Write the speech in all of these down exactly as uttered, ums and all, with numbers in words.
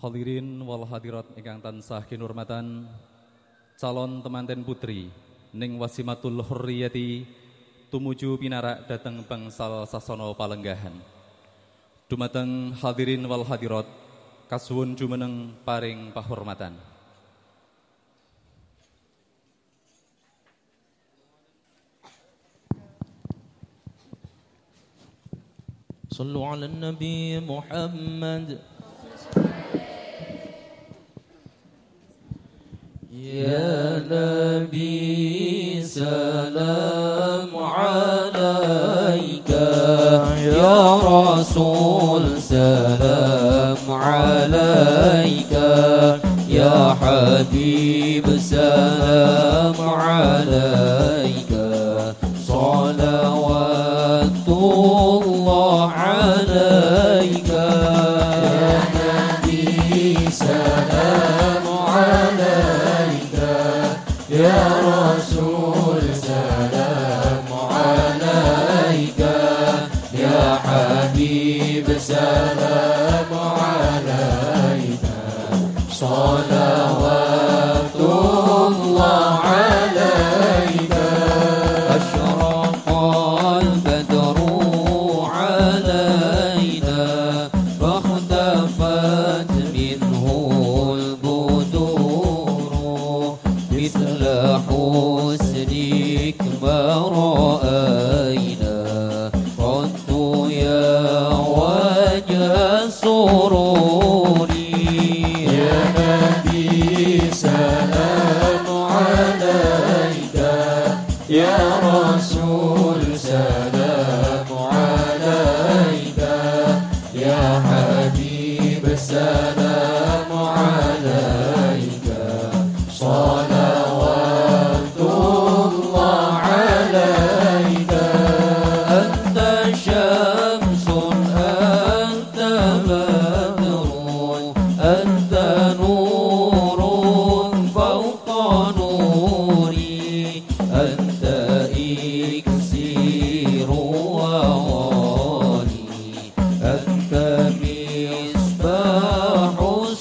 Hadirin wal hadirat ingkang tansah kinurmatan, calon temanten putri ning Wasimatul Hurriyati tumuju pinarak dhateng bangsal sasana palenggahan. Dumateng hadirin wal hadirat kasuwun jumeneng paring pahormatan. Sallu ala Nabi Muhammad. Ya Nabi salam alaika, Ya Rasul salam alaika, Ya Habib salam alaika, salawatullah alaika. Ya Nabi salam alaika, Ya Rasul salam alaika, Ya Habib salam alaika, salawatullah alaika. Asyraqal badru alaina, fakhtafat minhul buduru, mithla husnik ma ra'ayna, qattu ya wajha sururi. Ya Nabi salam alaika, Ya Rasul salam alaika, Ya Habib salam alaika, salawatullah alaika. Anta syamsun anta badrun, anta nurun fawqa nuri, anta iksiru wa wali, anta misbahu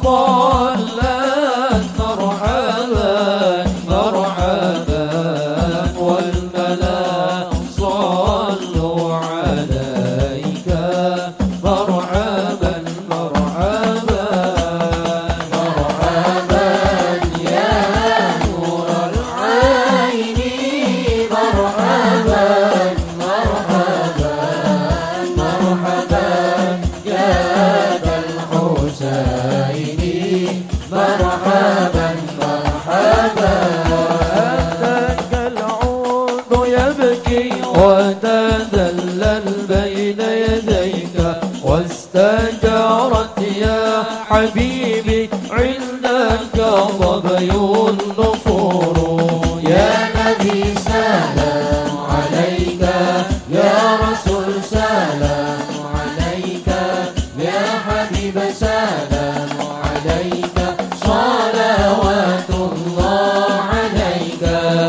ضلت مرحبا مرحبا والملا صلوا عليك مرحبا مرحبا مرحبا يا نور العين مرحبا مرحبا مرحبا يا ذا الحسين مرحبا مرحبا أتاك العود يبكي وتذلل بين يديك واستجارت يا حبيبي عندك ظبي النفور يا نبي سلام عليك يا رسول سلام عليك يا حبيب سلام عليك صلوات الله عليك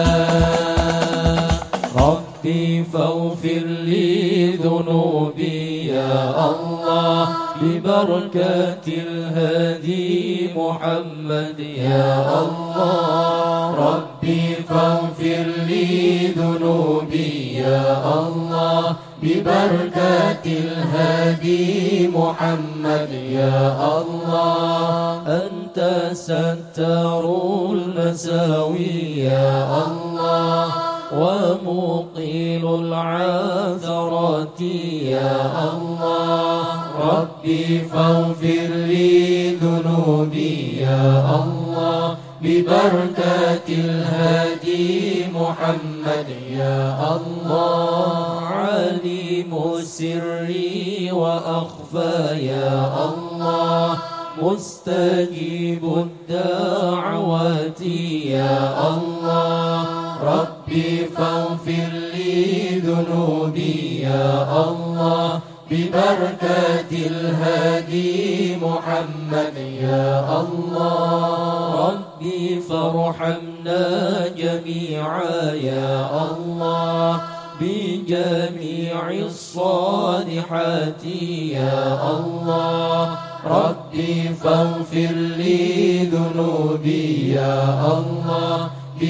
ربي فاغفر لي ذنوبي يا الله ببركة الهادي محمد يا الله ربي فاغفر لي ذنوبي يا الله ببركة الهادي محمد يا الله أنت ستار المساوي يا الله ومقيل العثرات يا الله ربي فاغفر لي ذنوبي يا الله ببركة الهادي محمد يا الله عليم سري وأخفى يا الله مستجيب الدعوات يا الله ربي فاغفر لي ذنوبي يا الله ببركة الهادي محمد يا الله ربي فارحمنا جميعا يا الله بجميع الصالحات يا الله ربي فاغفر لي ذنوبي يا الله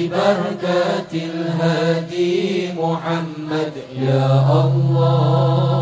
ببركة الهادي محمد يا الله